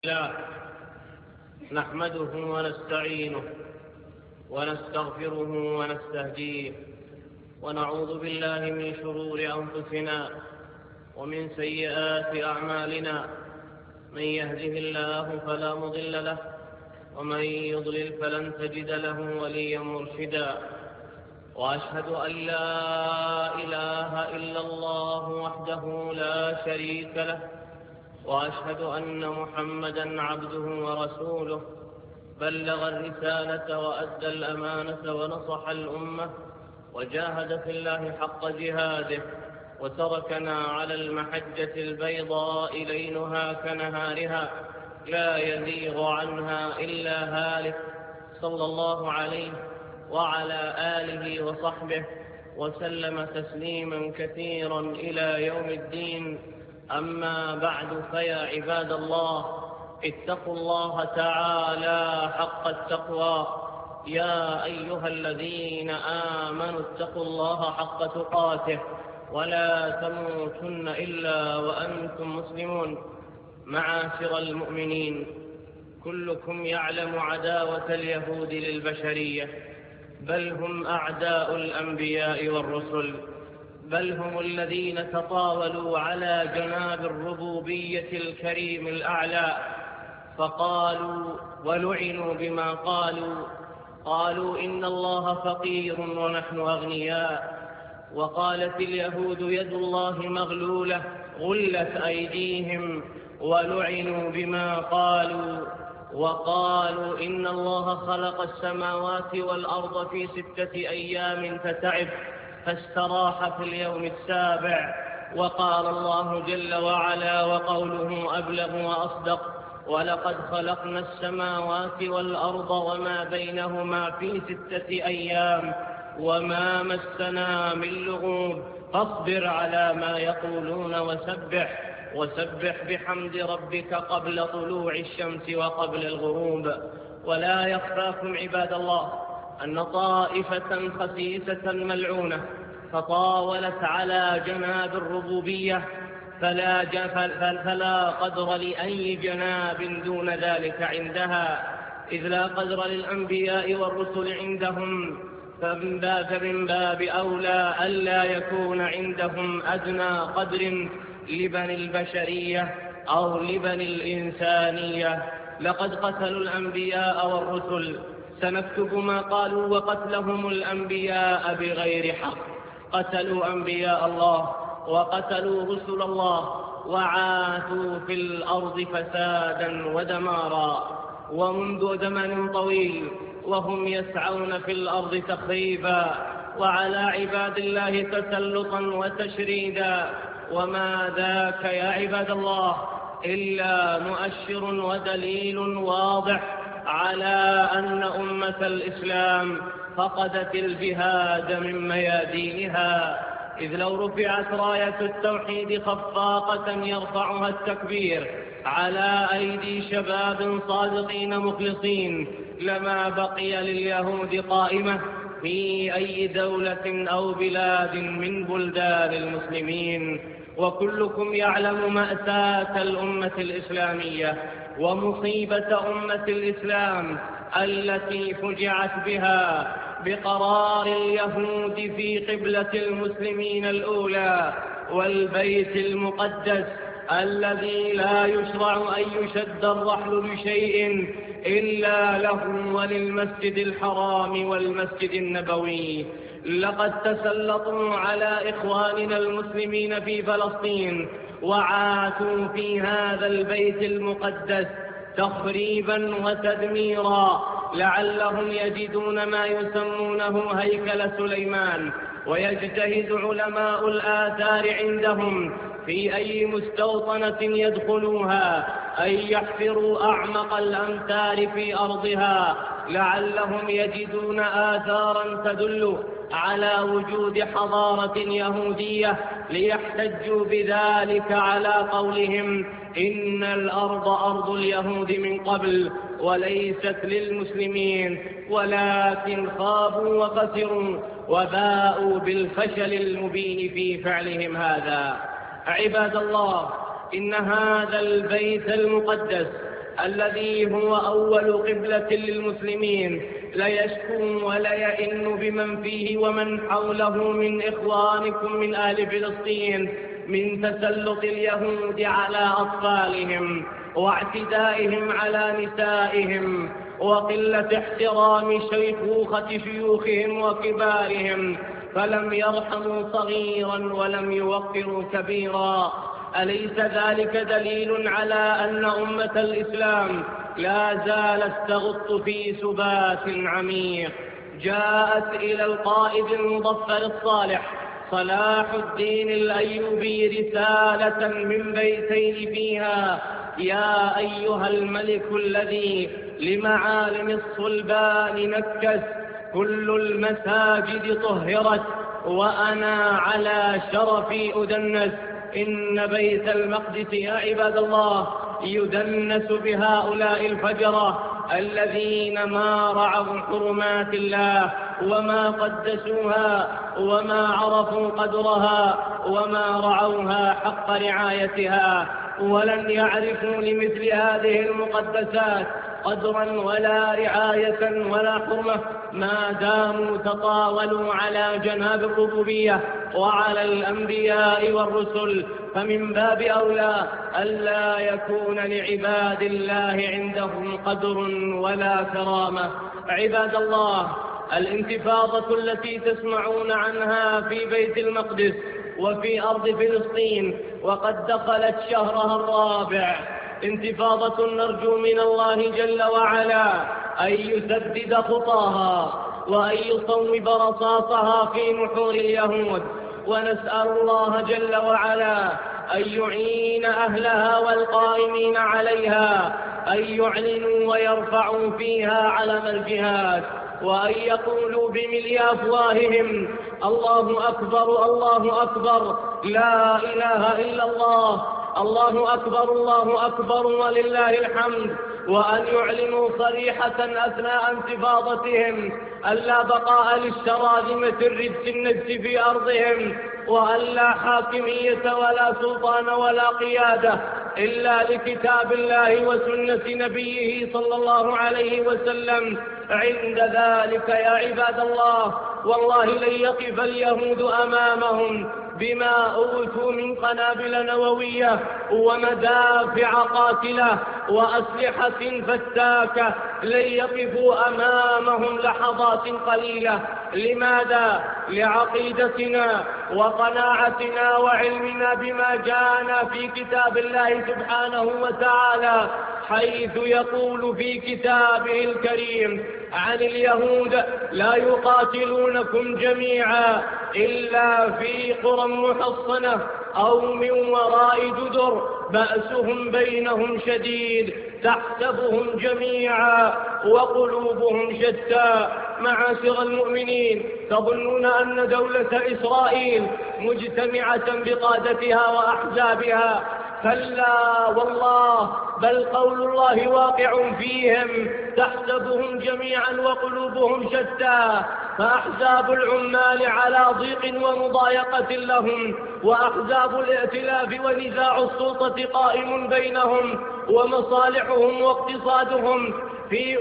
الله نحمده ونستعينه ونستغفره ونستهديه ونعوذ بالله من شرور أنفسنا ومن سيئات أعمالنا. من يهده الله فلا مضل له ومن يضلل فلن تجد له وليا مرشدا. وأشهد أن لا إله إلا الله وحده لا شريك له، وأشهد أن محمدا عبده ورسوله، بلغ الرسالة وأدى الأمانة ونصح الأمة وجاهد في الله حق جهاده، وتركنا على المحجة البيضاء ليلها كنهارها لا يزيغ عنها إلا هالك، صلى الله عليه وعلى آله وصحبه وسلم تسليما كثيرا إلى يوم الدين. أما بعد، فيا عباد الله، اتقوا الله تعالى حق التقوى. يا أيها الذين آمنوا اتقوا الله حق تقاته ولا تموتن إلا وأنتم مسلمون. معاشر المؤمنين، كلكم يعلم عداوة اليهود للبشرية، بل هم أعداء الأنبياء والرسل، بل هم الذين تطاولوا على جناب الربوبية الكريم الأعلى، فقالوا ولعنوا بما قالوا إن الله فقير ونحن أغنياء. وقالت اليهود يد الله مغلولة غلت أيديهم، ولعنوا بما قالوا. وقالوا إن الله خلق السماوات والأرض في 6 أيام فتعب فاستراح في اليوم السابع. وقال الله جل وعلا وقوله أبلغ وأصدق: ولقد خلقنا السماوات والأرض وما بينهما في 6 أيام وما مسنا من لغوب. فاصبر على ما يقولون وسبح بحمد ربك قبل طلوع الشمس وقبل الغروب. ولا يخفاكم عباد الله أن طائفة خسيسة ملعونة تطاولت على جناب الربوبية، فلا قدر لأي جناب دون ذلك عندها، إذ لا قدر للأنبياء والرسل عندهم، فمن باب أولى ألا يكون عندهم أدنى قدر لبني البشرية أو لبني الإنسانية. لقد قتلوا الأنبياء والرسل، سنكتب ما قالوا وقتلهم الأنبياء بغير حق. قتلوا أنبياء الله وقتلوا رسل الله وعاثوا في الأرض فسادا ودمارا، ومنذ زمن طويل وهم يسعون في الأرض تخريبا وعلى عباد الله تسلطا وتشريدا. وما ذاك يا عباد الله إلا مؤشر ودليل واضح على أن أمة الإسلام فقدت الجهاد من ميادينها، إذ لو رفعت راية التوحيد خفاقة يرفعها التكبير على أيدي شباب صادقين مخلصين، لما بقي لليهود قائمة في أي دولة أو بلاد من بلدان المسلمين. وكلكم يعلم مأساة الأمة الإسلامية ومصيبة أمة الإسلام التي فجعت بها بقرار اليهود في قبلة المسلمين الأولى والبيت المقدس الذي لا يشرع أن يشد الرحل بشيء إلا له وللمسجد الحرام والمسجد النبوي. لقد تسلطوا على إخواننا المسلمين في فلسطين وعاتوا في هذا البيت المقدس تخريبا وتدميرا، لعلهم يجدون ما يسمونه هيكل سليمان. ويجتهد علماء الآثار عندهم في أي مستوطنة يدخلوها أن يحفروا أعمق الأمتار في أرضها، لعلهم يجدون آثارا تدل على وجود حضارة يهودية، ليحتجوا بذلك على قولهم إن الأرض أرض اليهود من قبل وليست للمسلمين، ولكن خابوا وخسروا وباءوا بالفشل المبين في فعلهم هذا. عباد الله، إن هذا البيت المقدس الذي هو أول قبلة للمسلمين ليشكو وليئن بمن فيه ومن حوله من إخوانكم من أهل فلسطين من تسلط اليهود على أطفالهم واعتدائهم على نسائهم وقلة احترام شيخوخة شيوخهم وكبارهم، فلم يرحموا صغيرا ولم يوقروا كبيرا. أليس ذلك دليل على أن أمة الإسلام لا زالت تغط في سبات عميق؟ جاءت إلى القائد المظفر الصالح صلاح الدين الأيوبي رسالة من بيتين فيها: يا أيها الملك الذي لمعالم الصلبان نكس، كل المساجد طهرت وأنا على شرفي أدنس. إن بيت المقدس يا عباد الله يدنس بهؤلاء الفجرة الذين ما رعوا حرمات الله وما قدسوها وما عرفوا قدرها وما رعوها حق رعايتها، ولن يعرفوا لمثل هذه المقدسات قدرا ولا رعاية ولا حرمة ما داموا تطاولوا على جناب الربوبية وعلى الأنبياء والرسل، فمن باب أولى ألا يكون لعباد الله عندهم قدر ولا كرامة. عباد الله، الانتفاضة التي تسمعون عنها في بيت المقدس وفي أرض فلسطين وقد دخلت شهرها الرابع انتفاضة نرجو من الله جل وعلا أن يسدد خطاها وأن يصوب رصاصها في نحور اليهود، ونسأل الله جل وعلا أن يعين أهلها والقائمين عليها أن يعلنوا ويرفعوا فيها علم الجهاد، وأن يقولوا بملء أفواههم: الله أكبر الله أكبر، لا إله إلا الله، الله أكبر الله أكبر ولله الحمد، وأن يعلنوا صريحة أثناء انتفاضتهم ألا بقاء للشراذمة الرجس النجس في أرضهم، وأن لا حاكمية ولا سلطان ولا قيادة إلا لكتاب الله وسنة نبيه صلى الله عليه وسلم. عند ذلك يا عباد الله والله لن يقف اليهود أمامهم بما أوتوا من قنابل نووية ومدافع قاتلة وأسلحة فتاكة، لن يقفوا أمامهم لحظات قليلة. لماذا؟ لعقيدتنا وقناعتنا وعلمنا بما جاءنا في كتاب الله سبحانه وتعالى، حيث يقول في كتابه الكريم عن اليهود: لا يقاتلونكم جميعا إلا في قرى محصنة أو من وراء جدر بأسهم بينهم شديد تحسبهم جميعا وقلوبهم شتى. معاشر المؤمنين، تظنون أن دولة إسرائيل مجتمعة بقادتها وأحزابها؟ كلا والله، بل قول الله واقع فيهم: تحسبهم جميعا وقلوبهم شتى. فأحزاب العمال على ضيق ومضايقة لهم، وأحزاب الائتلاف ونزاع السلطة قائم بينهم، ومصالحهم واقتصادهم في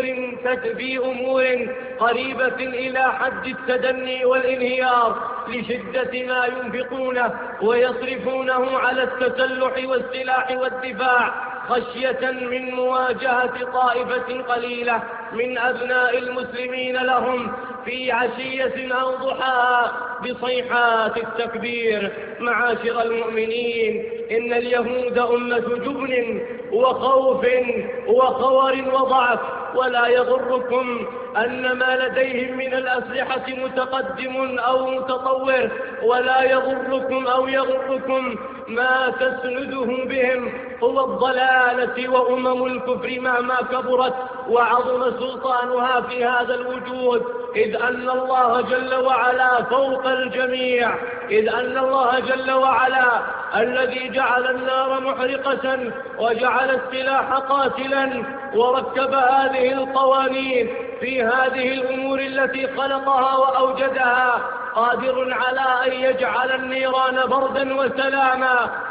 أمور قريبة إلى حد التدني والانهيار لشدة ما ينفقونه ويصرفونه على التسلح والسلاح والدفاع، خشية من مواجهة طائفة قليلة من أبناء المسلمين لهم في عشية أو ضحاها بصيحات التكبير. معاشر المؤمنين، إن اليهود أمة جبن وخوف وخور وضعف، ولا يضركم أن ما لديهم من الأسلحة متقدم أو متطور، ولا يضركم أو يضركم ما تسنده بهم هو الضلالة وأمم الكفر مهما كبرت وعظم سلطانها في هذا الوجود، إذ أن الله جل وعلا فوق الجميع، إذ أن الله جل وعلا الذي جعل النار محرقة وجعل السلاح قاتلا وركب هذه القوانين في هذه الأمور التي خلقها وأوجدها، قادر على أن يجعل النيران بردا وسلاما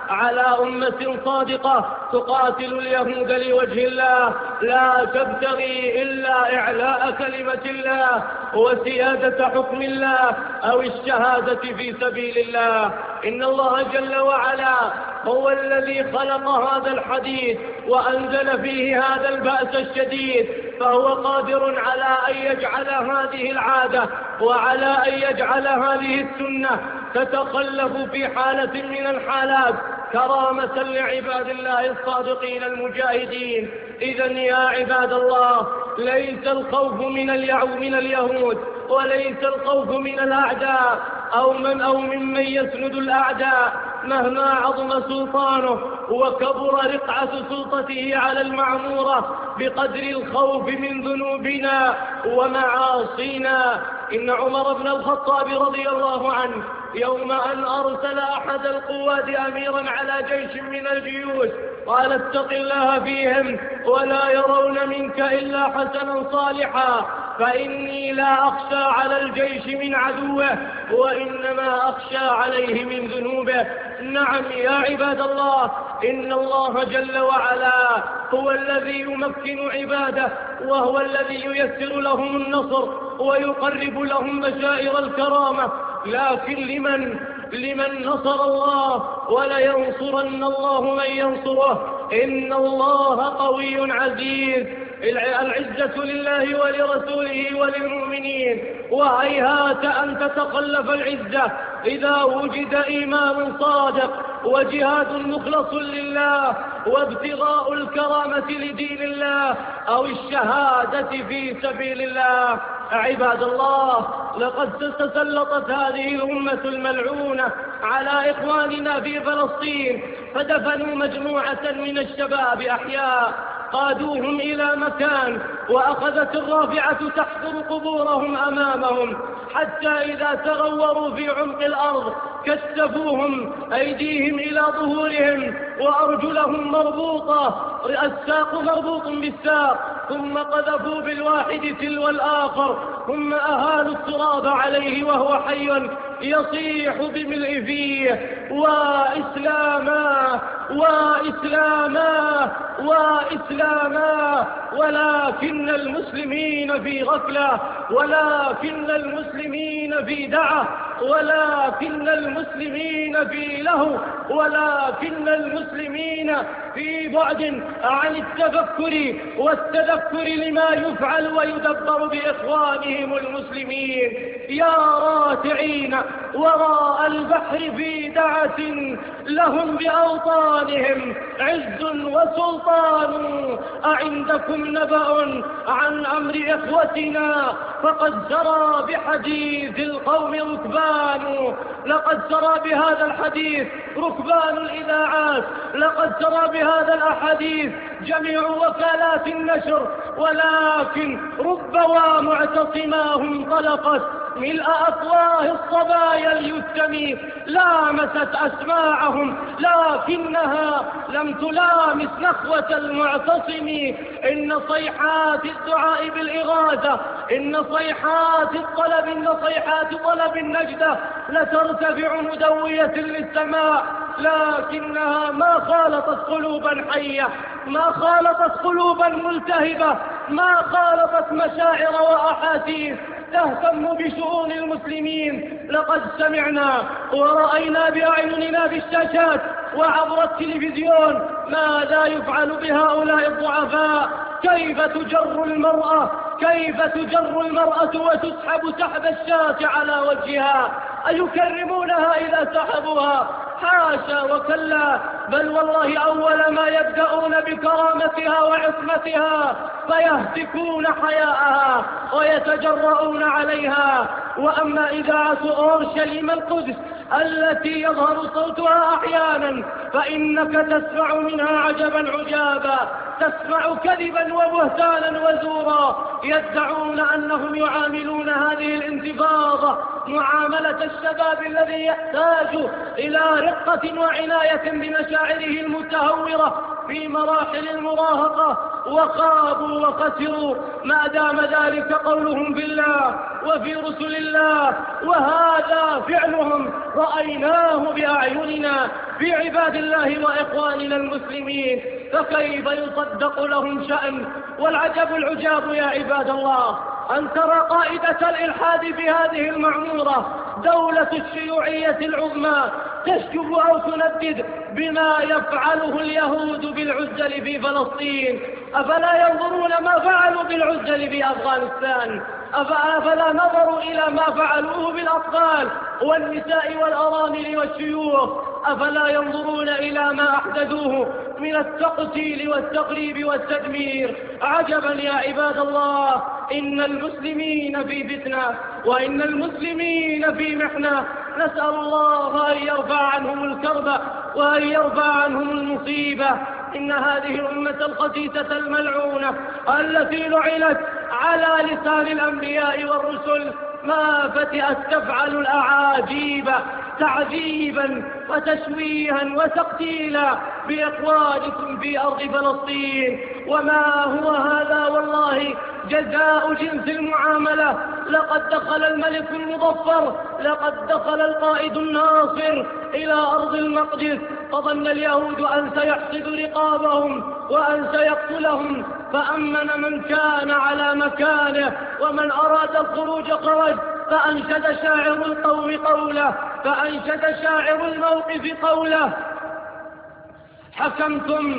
على أمة صادقة تقاتل اليهود لوجه الله، لا تبتغي إلا إعلاء كلمة الله وسيادة حكم الله أو الشهادة في سبيل الله. إن الله جل وعلا هو الذي خلق هذا الحديث وأنزل فيه هذا البأس الشديد، فهو قادر على أن يجعل هذه العادة وعلى أن يجعل هذه السنة تتخلف في حالة من الحالات كرامة لعباد الله الصادقين المجاهدين. إذن يا عباد الله، ليس الخوف من اليهود، وليس الخوف من الأعداء أو ممن يسند الأعداء مهما عظم سلطانه وكبر رقعة سلطته على المعمورة، بقدر الخوف من ذنوبنا ومعاصينا. إن عمر بن الخطاب رضي الله عنه يوم أن أرسل أحد القواد أميرا على جيش من الجيوش قال: اتق الله فيهم ولا يرون منك إلا حسنا صالحا، فإني لا أخشى على الجيش من عدوه وإنما أخشى عليه من ذنوبه. نعم يا عباد الله، إن الله جل وعلا هو الذي يمكن عباده، وهو الذي ييسر لهم النصر ويقرب لهم بشائر الكرامة. لكن لمن نصر الله ولينصرن الله من ينصره، إن الله قوي عزيز. العزة لله ولرسوله وللمؤمنين، وهيهات أن تتخلف العزة إذا وجد إيمان صادق وجهاد مخلص لله وابتغاء الكرامة لدين الله أو الشهادة في سبيل الله. عباد الله، لقد تسلطت هذه الأمة الملعونة على إخواننا في فلسطين، فدفنوا مجموعة من الشباب أحياء، قادوهم إلى مكان وأخذت الرافعة تحفر قبورهم أمامهم، حتى إذا تغوروا في عمق الأرض كتفوهم، أيديهم إلى ظهورهم وأرجلهم مربوطة، الساق مربوط بالساق، ثم قذفوا بالواحد تلو الآخر، ثم أهالوا التراب عليه وهو حي يصيح بملء فيه: وإسلاما وإسلاما وإسلاما. ولكن المسلمين في غفلة، ولكن المسلمين في دعة، ولكن المسلمين في لهو، ولكن المسلمين في بعد عن التفكر والتذكر لما يفعل ويدبر بإخوانهم المسلمين. يا راتعين وراء البحر في دعة لهم بأوطانهم عز وسلطان، أعندكم نبأ عن أمر إخوتنا؟ فقد سرى بحديث القوم ركبان، لقد سرى بهذا الحديث ركبان الإذاعات، لقد سرى بهذا الأحاديث جميع وكالات النشر، ولكن ربما معتصماهم طلقت ملء أفواه الصبايا اليتم، لامست أسماعهم لكنها لم تلامس نخوة المعتصم. إن صيحات الدعاء بالإغاثة، إن صيحات الطلب، إن صيحات طلب النجدة لترتفع مدوية للسماء، لكنها ما خالطت قلوبا حية، ما خالطت قلوبا ملتهبة، ما خالطت مشاعر وأحاسيس تهتم بشؤون المسلمين. لقد سمعنا ورأينا بأعيننا بالشاشات وعبر التلفزيون ماذا يفعل بهؤلاء الضعفاء، كيف تجر المرأة وتسحب سحب الشاة على وجهها، أيكرمونها إذا سحبوها؟ حاشا وكلا، بل والله أول ما يبدأون بكرامتها وعصمتها فيهتكون حياءها ويتجرؤون عليها. وأما إذاعة أورشليم القدس التي يظهر صوتها أحيانا فإنك تسمع منها عجبا عجابا، تسمع كذبا وبهتانا وزورا، يدعون أنهم يعاملون هذه الانتفاضة معاملة الشباب الذي يحتاج إلى رقة وعناية بمشاعره المتهورة في مراحل المراهقة، وخابوا وخسروا ما دام ذلك قولهم بالله وفي رسل الله، وهذا فعلهم رأيناه بأعيننا في عباد الله وإخواننا المسلمين، فكيف يصدق لهم شأن؟ والعجب العجاب يا عباد الله أن ترى قائدة الإلحاد في هذه المعمورة دولة الشيوعية العظمى تشجب أو تندد بما يفعله اليهود بالعزل في فلسطين. أفلا ينظرون ما فعلوا بالعزل في أفغانستان؟ أفلا نظروا إلى ما فعلوه بالأطفال والنساء والأرامل والشيوخ؟ أفلا ينظرون إلى ما أحدثوه من التقتيل والتقريب والتدمير؟ عجبا يا عباد الله، إن المسلمين في فتنة وإن المسلمين في محنة، نسأل الله أن يرفع عنهم الكرب وأن يرفع عنهم المصيبة. إن هذه الأمة الخسيسة الملعونة التي لعنت على لسان الأنبياء والرسل ما فتئت تفعل الأعاجيب تعذيبا وتشويها وتقتيلا بإخوانكم في أرض فلسطين. وما هو هذا والله جزاء جنس المعاملة. لقد دخل الملك المظفر، لقد دخل القائد الناصر إلى أرض المقدس، فظن اليهود أن سيحصد رقابهم وأن سيقتلهم، فأمن من كان على مكانه، ومن أراد الخروج خرج. فأنشد شاعر القوم قوله، فأنشد شاعر الموقف قوله: حكمتم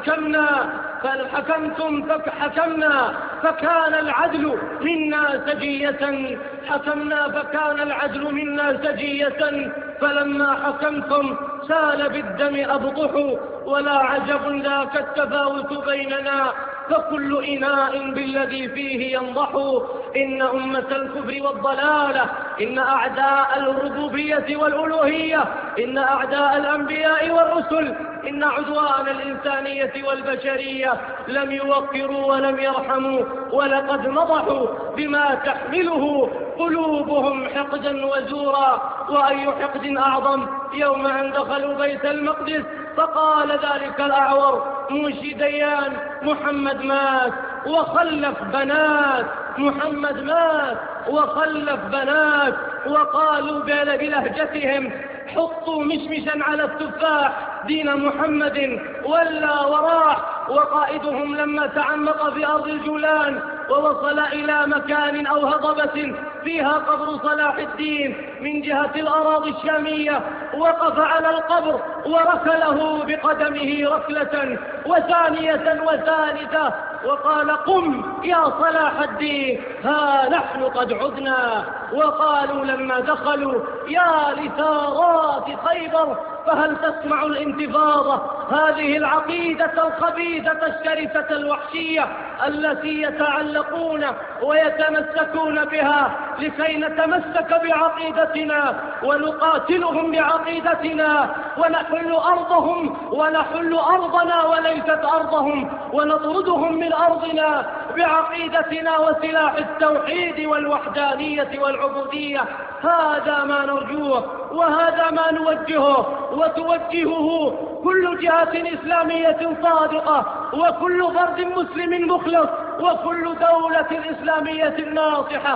فكان العدل منا سجية، حكمنا فكان العدل منا سجية، فلما حكمتم سال بالدم أبطح، ولا عجب ذاك التفاوت بيننا، فكل إناء بالذي فيه ينضح. إن أمة الكفر والضلالة، إن أعداء الربوبية والألوهية، إن أعداء الأنبياء والرسل، إن عدوان الإنسانية والبشرية لم يوقروا ولم يرحموا، ولقد نضحوا بما تحمله قلوبهم حقدا وزورا. وأي حقد أعظم يوم أن دخلوا بيت المقدس فقال ذلك الأعور منشي ديان: محمد مات وخلف بنات، محمد مات وخلف بنات. وقالوا بلهجتهم: حطوا مشمشا على التفاح، دين محمد ولا وراح. وقائدهم لما تعمق في أرض الجولان ووصل إلى مكان أو هضبة فيها قبر صلاح الدين من جهة الأراضي الشامية، وقف على القبر وركله بقدمه ركلة وثانية وثالثة، وقال: قم يا صلاح الدين، ها نحن قد عدنا. وقالوا لما دخلوا: يا لثارات خيبر، فهل تسمع الانتفاضة؟ هذه العقيدة الخبيثة الشرسة الوحشية التي يتعلقون ويتمسكون بها لكي نتمسك بعقيدتنا ونقاتلهم بعقيدتنا ونحل أرضهم ونحل أرضنا وليست أرضهم، ونطردهم من أرضنا بعقيدتنا وسلاح التوحيد والوحدانية والعبودية. هذا ما نرجوه وهذا ما نوجهه، وتوجهه كل جهة إسلامية صادقة، وكل فرد مسلم مخلص، وكل دولة إسلامية ناصحة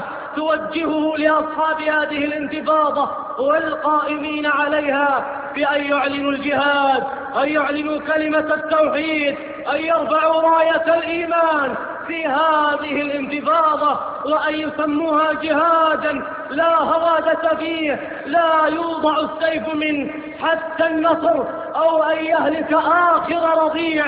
توجهه لأصحاب هذه الانتفاضة والقائمين عليها بأن يعلنوا الجهاد، أن يعلنوا كلمة التوحيد، أن يرفعوا راية الإيمان في هذه الانتفاضة، وأن يسموها جهادا لا هوادة فيه، لا يوضع السيف منه حتى النصر، أو أن يهلك آخر رضيع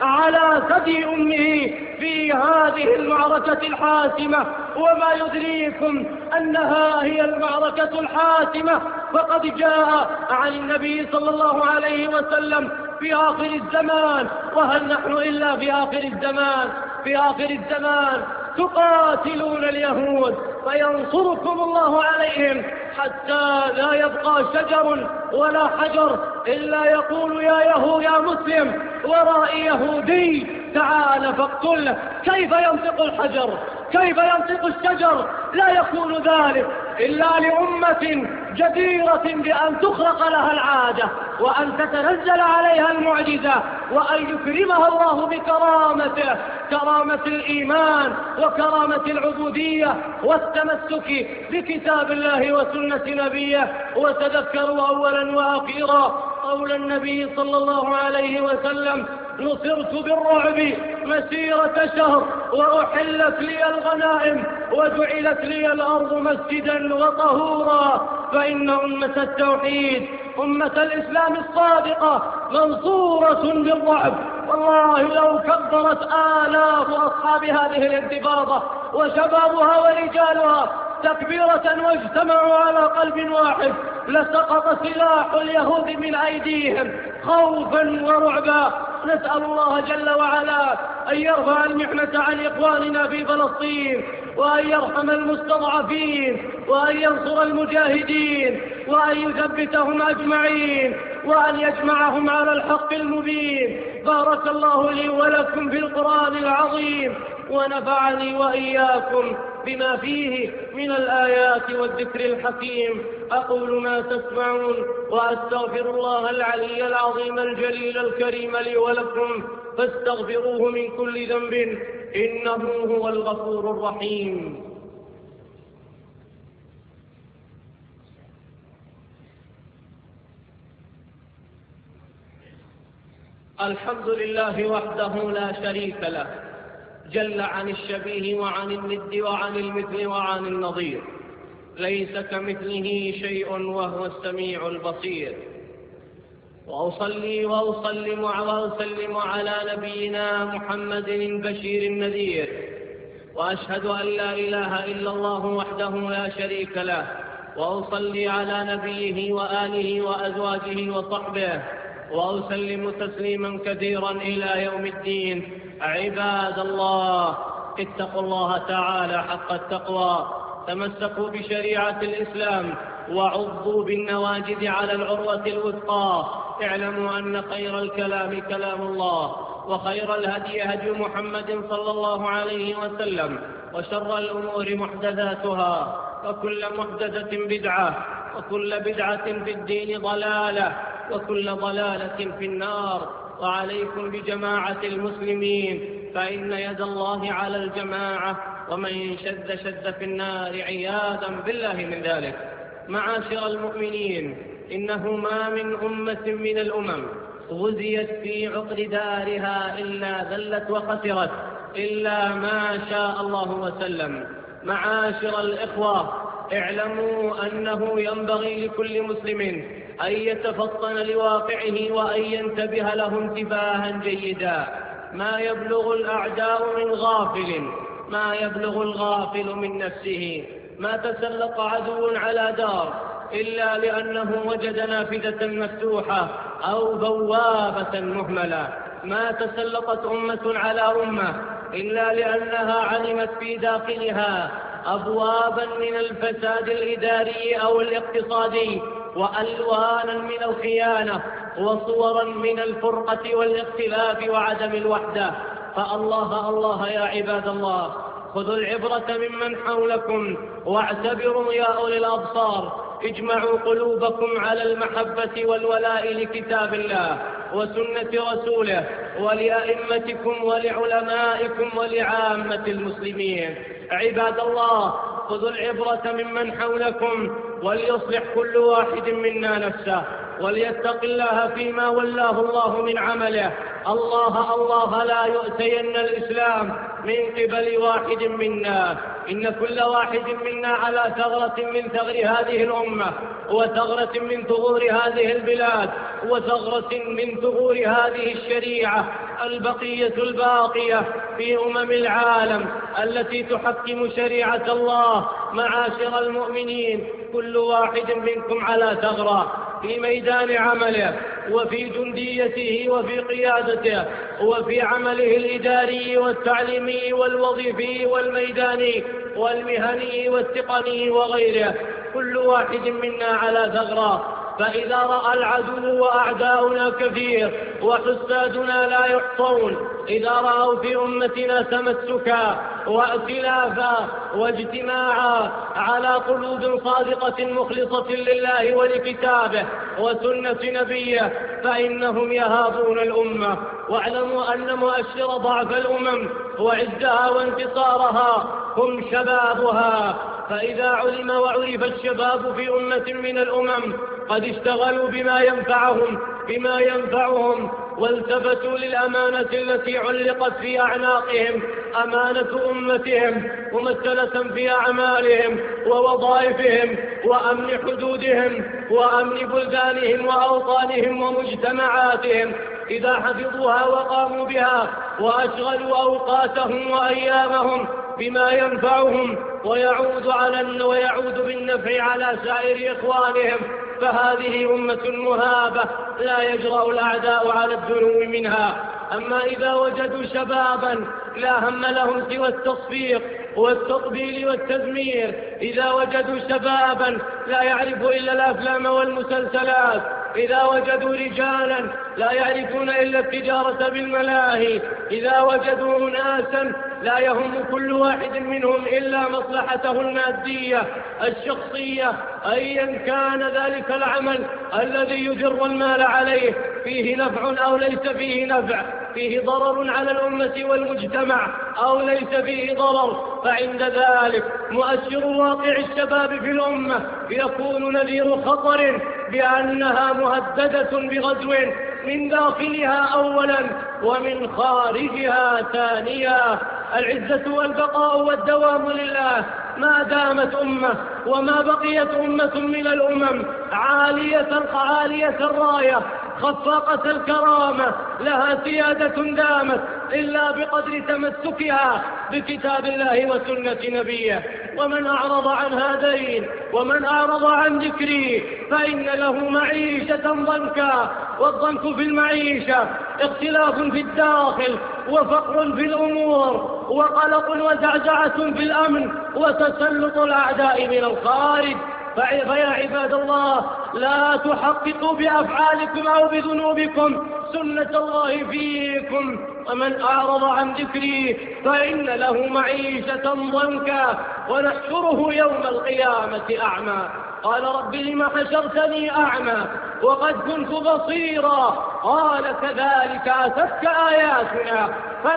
على ثدي أمه في هذه المعركة الحاسمة. وما يدريكم أنها هي المعركة الحاسمة، فقد جاء عن النبي صلى الله عليه وسلم في آخر الزمان، وهل نحن إلا في آخر الزمان؟ في آخر الزمان تقاتلون اليهود فينصركم الله عليهم، حتى لا يبقى شجر ولا حجر إلا يقول: يا مسلم ورائي يهودي، تعال فاقتله. كيف ينطق الحجر؟ كيف ينطق الشجر؟ لا يكون ذلك إلا لأمة جديرة بأن تخرق لها العادة، وأن تتنزل عليها المعجزة، وأن يكرمها الله بكرامته، كرامة الإيمان وكرامة العبودية والتمسك بكتاب الله وسنة نبيه. وتذكروا أولا وأخيرا قول النبي صلى الله عليه وسلم: نصرت بالرعب مسيرة شهر، وأحلت لي الغنائم، وجعلت لي الأرض مسجدا وطهورا. فإن أمة التوحيد، أمة الإسلام الصادقة، منصورة بالرعب. والله لو كبرت آلاف أصحاب هذه الانتفاضة وشبابها ورجالها تكبيرة واجتمعوا على قلب واحد لسقط سلاح اليهود من أيديهم خوفا ورعبا. نسأل الله جل وعلا أن يرفع المحنة عن إخواننا في فلسطين، وأن يرحم المستضعفين، وأن ينصر المجاهدين، وأن يثبتهم أجمعين، وأن يجمعهم على الحق المبين. بارك الله لي ولكم في القرآن العظيم، ونفعني وإياكم بما فيه من الآيات والذكر الحكيم. أقول ما تسمعون، وأستغفر الله العلي العظيم الجليل الكريم لي ولكم، فاستغفروه من كل ذنب، إنه هو الغفور الرحيم. الحمد لله وحده لا شريك له، جل عن الشبيه وعن الند وعن المثل وعن النظير، ليس كمثله شيء وهو السميع البصير. وأصلي وأسلم على نبينا محمد البشير النذير، وأشهد أن لا إله إلا الله وحده لا شريك له، وأصلي على نبيه وآله وأزواجه وصحبه، وأسلم تسليما كثيرا إلى يوم الدين. عباد الله، اتقوا الله تعالى حق التقوى، تمسكوا بشريعة الإسلام، وعضوا بالنواجذ على العروة الوثقى. اعلموا أن خير الكلام كلام الله، وخير الهدي هدي محمد صلى الله عليه وسلم، وشر الأمور محدثاتها، وكل محدثة بدعة، وكل بدعة في الدين ضلالة، وكل ضلالة في النار. وعليكم بجماعة المسلمين، فإن يد الله على الجماعة، ومن شد في النار، عياذا بالله من ذلك. معاشر المؤمنين، إنه ما من أمة من الأمم غزيت في عقر دارها إلا ذلت وخسرت إلا ما شاء الله وسلم. معاشر الإخوة، اعلموا أنه ينبغي لكل مسلم أن يتفطن لواقعه وأن ينتبه له انتباها جيدا. ما يبلغ الأعداء من غافل، ما يبلغ الغافل من نفسه. ما تسلط عدو على دار إلا لأنه وجد نافذة مفتوحة أو بوابة مهملة. ما تسلطت أمة على أمة إلا لأنها علمت في داخلها أبوابا من الفساد الإداري أو الاقتصادي، وألوانا من الخيانة، وصورا من الفرقة والاختلاف وعدم الوحدة. فالله الله يا عباد الله، خذوا العبرة ممن حولكم، واعتبروا يا أولي الأبصار، اجمعوا قلوبكم على المحبة والولاء لكتاب الله وسنة رسوله، ولأئمتكم ولعلمائكم ولعامة المسلمين. عباد الله، خذوا العبرة ممن حولكم، وليصلح كل واحد منا نفسه، وليتق الله فيما ولاه الله من عمله. الله لا يؤتين الإسلام من قبل واحد منا. إن كل واحد منا على ثغرة من ثغر هذه الأمة، وثغرة من ثغور هذه البلاد، وثغرة من ثغور هذه الشريعة البقية الباقية في أمم العالم التي تحكم شريعة الله. معاشر المؤمنين، كل واحد منكم على ثغرة في ميدان عمله، وفي جنديته، وفي قيادته، وفي عمله الإداري والتعليمي والوظيفي والميداني والمهني والتقني وغيره. كل واحد منا على ثغرة. فإذا رأى العدو وأعداؤنا كثير وحسادنا لا يحصون، إذا رأوا في أمتنا تمسكا وائتلافا واجتماعا على قلوب صادقة مخلصة لله ولكتابه وسنة نبيه فإنهم يهابون الأمة. واعلموا أن مؤشر ضعف الأمم وعزها وانتصارها هم شبابها. فإذا علم وعرف الشباب في أمة من الأمم قد اشتغلوا بما ينفعهم والتفتوا للأمانة التي علقت في أعناقهم، أمانة أمتهم ممثلة في أعمالهم ووظائفهم وأمن حدودهم وأمن بلدانهم وأوطانهم ومجتمعاتهم. إذا حفظوها وقاموا بها وأشغلوا أوقاتهم وأيامهم بما ينفعهم ويعود بالنفع على سائر إخوانهم فهذه أمة مهابة لا يجرأ الأعداء على الدنو منها. أما إذا وجدوا شبابا لا هم لهم سوى التصفيق والتطبيل والتدمير، إذا وجدوا شبابا لا يعرفوا إلا الأفلام والمسلسلات، إذا وجدوا رجالا لا يعرفون إلا التجارة بالملاهي، إذا وجدوا أناسا لا يهم كل واحد منهم إلا مصلحته المادية الشخصية أيا كان ذلك العمل الذي يجر المال عليه، فيه نفع أو ليس فيه نفع، فيه ضرر على الأمة والمجتمع أو ليس فيه ضرر، فعند ذلك مؤشر واقع الشباب في الأمة يكون نذير خطر بأنها مهددة بغزو من داخلها أولا ومن خارجها ثانيا. العزة والبقاء والدوام لله ما دامت أمة وما بقيت أمة من الأمم عالية الراية خفاقة الكرامة لها سيادة دامت إلا بقدر تمسكها بكتاب الله وسنة نبيه. ومن أعرض عن هذين ومن أعرض عن ذكري فإن له معيشة ضنكا. والضنك في المعيشة اختلاف في الداخل وفقر في الأمور وقلق وزعزعة في الأمن وتسلط الأعداء من الخارج. فيا عباد الله لا تحققوا بأفعالكم أو بذنوبكم سنة الله فيكم. ومن أعرض عن ذكري فإن له معيشة ضنكا ونحشره يوم القيامة أعمى. قال رب لم حشرتني أعمى وقد كنت بصيرا قال كذلك أتتك آياتنا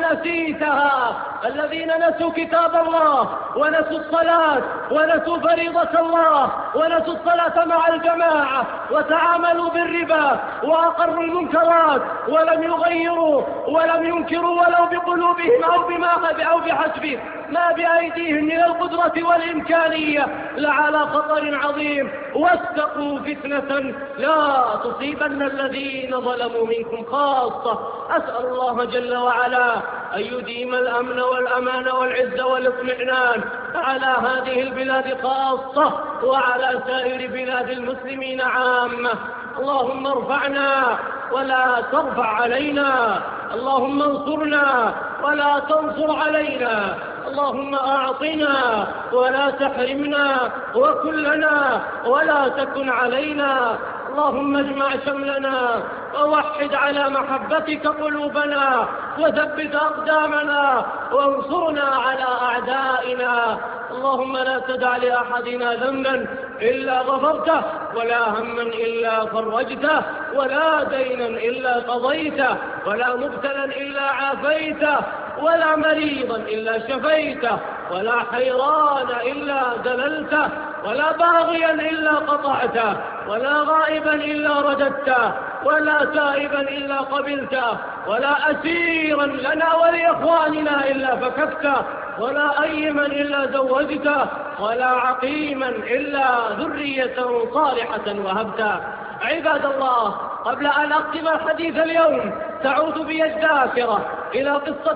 فنسيتها. الذين نسوا كتاب الله ونسوا الصلاة ونسوا فريضة الله ونسوا الصلاة مع الجماعة وتعاملوا بالربا وأقروا المنكرات ولم يغيروا ولم ينكروا ولو بقلوبهم أو بحسب ما بأيديهم من القدرة والإمكانية لعلى خطر عظيم. واتقوا فتنة لا تصيبن الذين ظلموا منكم خاصة. أسأل الله جل وعلا أن يديم الأمن والأمان والعز والاطمئنان على هذه البلاد خاصة وعلى سائر بلاد المسلمين عامة. اللهم ارفعنا ولا ترفع علينا، اللهم انصرنا ولا تنصر علينا، اللهم أعطنا ولا تحرمنا وكن لنا ولا تكن علينا. اللهم اجمع شملنا ووحد على محبتك قلوبنا وثبت أقدامنا وانصرنا على أعدائنا. اللهم لا تدع لأحدنا ذنبا إلا غفرته ولا هما إلا فرجته ولا دينا إلا قضيته ولا مبتلا إلا عافيته ولا مريضا إلا شفيته ولا حيران إلا دللته ولا باغيا إلا قطعته ولا غائبا إلا رددته ولا تائبا إلا قبلته ولا أسيرا لنا ولإخواننا إلا فككته ولا أيما إلا زوجته ولا عقيما إلا ذرية صالحة وهبته. عباد الله، قبل أن أختم الحديث اليوم تعود بي الذاكرة إلى قصة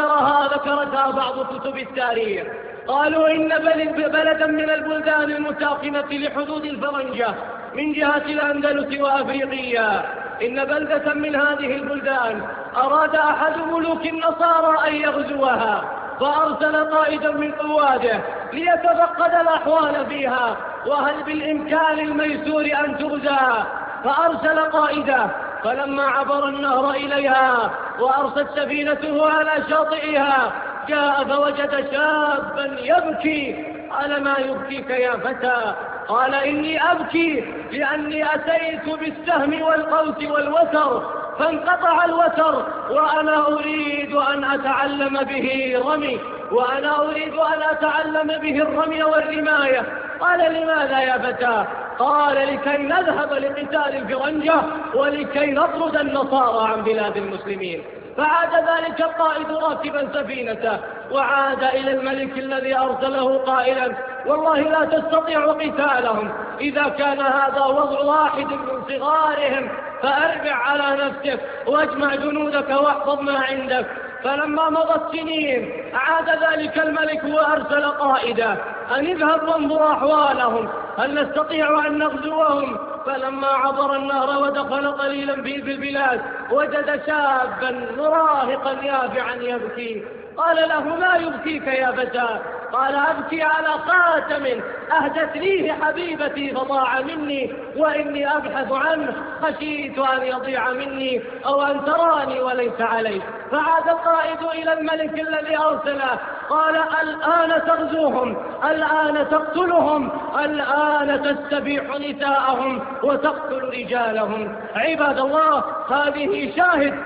ذكرتها بعض كتب التاريخ. قالوا إن بلدا من البلدان المساقمة لحدود الفرنجة من جهة الأندلس وأفريقيا، إن بلدة من هذه البلدان أراد أحد ملوك النصارى أن يغزوها، فأرسل قائدا من قواده ليتفقد الأحوال فيها وهل بالإمكان الميسور أن تغزى. فأرسل قائده، فلما عبر النهر إليها وأرست سفينته على شاطئها جاء فوجد شابا يبكي. على ما يبكيك يا فتى؟ قال إني أبكي لأني أتيت بالسهم والقوس والوتر فانقطع الوتر وأنا أريد أن أتعلم به رمي، وأنا أريد أن أتعلم به الرمي والرماية. قال لماذا يا فتى؟ قال لكي نذهب لقتال الفرنجة ولكي نطرد النصارى عن بلاد المسلمين. فعاد ذلك القائد راكبا سفينته وعاد إلى الملك الذي أرسله قائلا والله لا تستطيع قتالهم، إذا كان هذا وضع واحد من صغارهم فأربع على نفسك واجمع جنودك واحفظ ما عندك. فلما مضت سنين عاد ذلك الملك وأرسل قائدا أن اذهب وانظر أحوالهم هل نستطيع أن نغزوهم. فلما عبر النهر ودخل قليلا في البلاد وجد شابا مراهقا يافعا يبكي. قال له ما يبكيك يا فتى؟ قال أبكي على خاتم أهدت ليه حبيبتي فضاع مني وإني أبحث عنه خشيت أن يضيع مني أو أن تراني وليس علي. فعاد القائد إلى الملك الذي أرسله قال الآن تغزوهم، الآن تقتلهم، الآن تستبيح نساءهم وتقتل رجالهم. عباد الله، هذه شاهد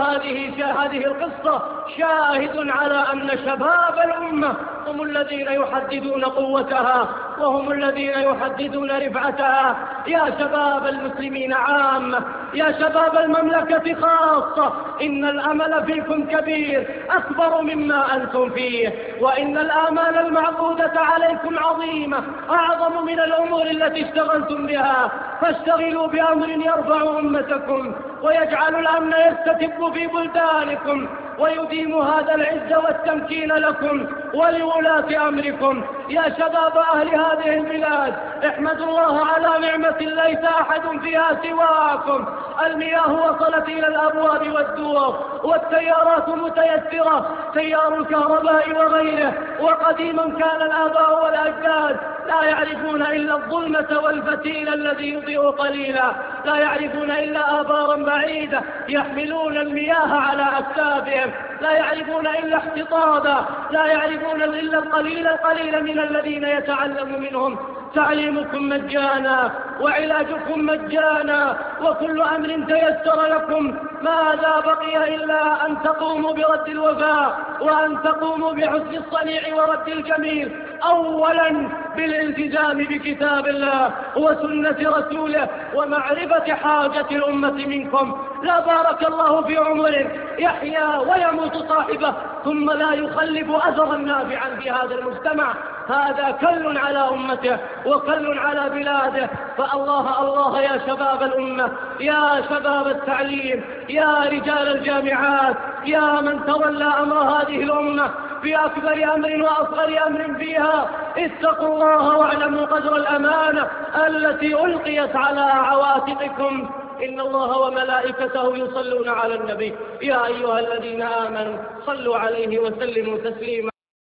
هذه القصة شاهد على أن شباب الأمة هم الذين يحددون قوتها وهم الذين يحددون رفعتها. يا شباب المسلمين عامة، يا شباب المملكة خاصة، إن الأمل فيكم كبير أكبر مما أنتم فيه، وإن الآمال المعقودة عليكم عظيمة أعظم من الأمور التي اشتغلتم بها. فاشتغلوا بأمر يرفع أمتكم ويجعل الأمن يستتب في بلدانكم ويديم هذا العز والتمكين لكم ولولاة أمركم. يا شباب أهل هذه البلاد، احمدوا الله على نعمة ليس أحد فيها سواكم. المياه وصلت إلى الأبواب والدور والتيارات متيسرة، تيار الكهرباء وغيره. وقديما كان الآباء والأجداد لا يعرفون إلا الظلمة والفتيل الذي يضيء قليلا، لا يعرفون إلا آبارا بعيدة يحملون المياه على أكتافهم، لا يعرفون إلا احتطابا، لا يعرفون إلا القليل من الذين يتعلم منهم. تعليمكم مجانا وعلاجكم مجانا وكل أمر تيسر لكم. ماذا بقي إلا أن تقوموا برد الوفاء وأن تقوموا بحسن الصنيع ورد الجميل، أولا بالالتزام بكتاب الله وسنة رسوله ومعرفة حاجة الأمة منكم. لا بارك الله في عمر يحيا ويموت صاحبه ثم لا يخلف أثرا نافعا في هذا المجتمع. هذا كل على أمته وكل على بلاده. فالله الله يا شباب الأمة، يا شباب التعليم، يا رجال الجامعات، يا من تولى أمر هذه الأمة في أكبر أمر وأصغر أمر فيها، اتقوا الله واعلموا قدر الأمانة التي ألقيت على عواتقكم. إن الله وملائكته يصلون على النبي يا أيها الذين آمنوا صلوا عليه وسلموا تسليما.